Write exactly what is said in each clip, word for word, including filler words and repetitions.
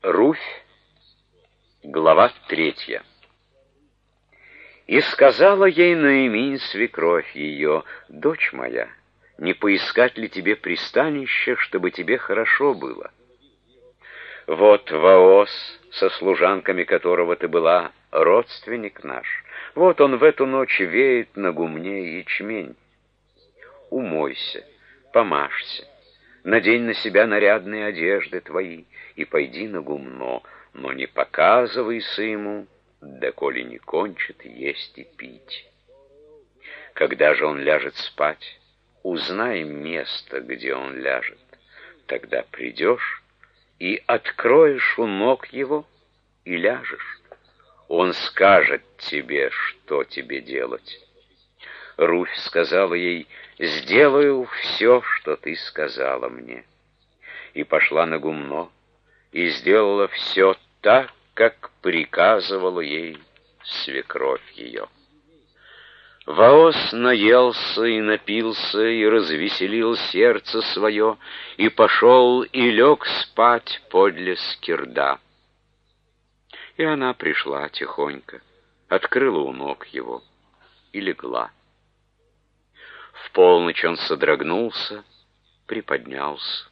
Руфь, глава третья. И сказала ей Ноэминь, свекровь ее: «Дочь моя, не поискать ли тебе пристанище, чтобы тебе хорошо было? Вот Ваос, со служанками которого ты была, родственник наш. Вот он в эту ночь веет на гумне ячмень. Умойся, помажься, надень на себя нарядные одежды твои и пойди на гумно, но не показывайся ему, доколе не кончит есть и пить. Когда же он ляжет спать, узнай место, где он ляжет. Тогда придешь и откроешь у ног его и ляжешь. Он скажет тебе, что тебе делать». Руфь сказала ей: «Сделаю все, что ты сказала мне». И пошла на гумно, и сделала все так, как приказывала ей свекровь ее. Ваос наелся и напился, и развеселил сердце свое, и пошел и лег спать подле скирда. И она пришла тихонько, открыла у ног его и легла. В полночь он содрогнулся, приподнялся,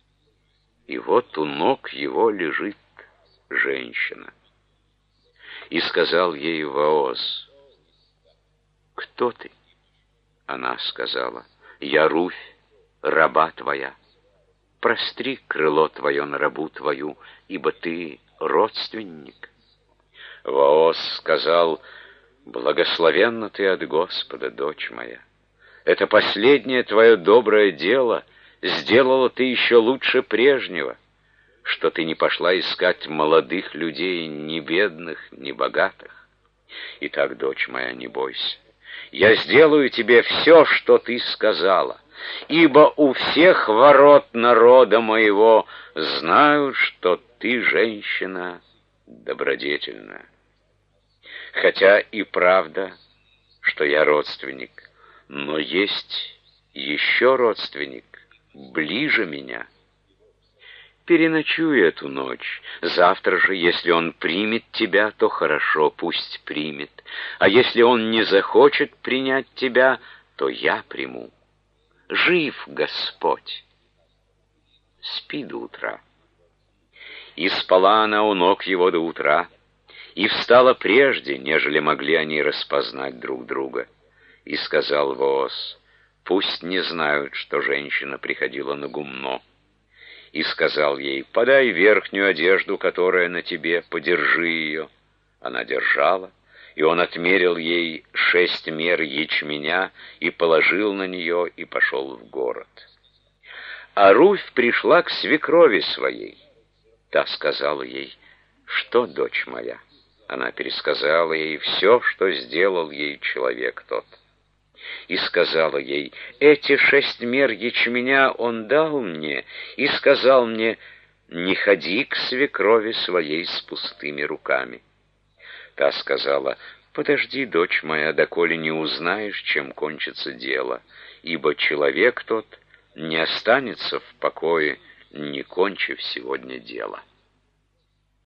и вот у ног его лежит женщина. И сказал ей Ваос: «Кто ты?» Она сказала: «Я Руфь, раба твоя. Простри крыло твое на рабу твою, ибо ты родственник». Ваос сказал: «Благословенна ты от Господа, дочь моя. Это последнее твое доброе дело сделало ты еще лучше прежнего, что ты не пошла искать молодых людей, ни бедных, ни богатых. Итак, дочь моя, не бойся. Я сделаю тебе все, что ты сказала, ибо у всех ворот народа моего знают, что ты женщина добродетельная. Хотя и правда, что я родственник, но есть еще родственник, ближе меня. Переночуй эту ночь. Завтра же, если он примет тебя, то хорошо, пусть примет. А если он не захочет принять тебя, то я приму. Жив Господь. Спи до утра». И спала она у ног его до утра, и встала прежде, нежели могли они распознать друг друга. И сказал Ваос: «Пусть не знают, что женщина приходила на гумно». И сказал ей: «Подай верхнюю одежду, которая на тебе, подержи ее». Она держала, и он отмерил ей шесть мер ячменя и положил на нее, и пошел в город. А Руфь пришла к свекрови своей. Та сказала ей: «Что, дочь моя?» Она пересказала ей все, что сделал ей человек тот. И сказала ей: «Эти шесть мер ячменя он дал мне, и сказал мне: не ходи к свекрови своей с пустыми руками». Та сказала: «Подожди, дочь моя, доколе не узнаешь, чем кончится дело, ибо человек тот не останется в покое, не кончив сегодня дело».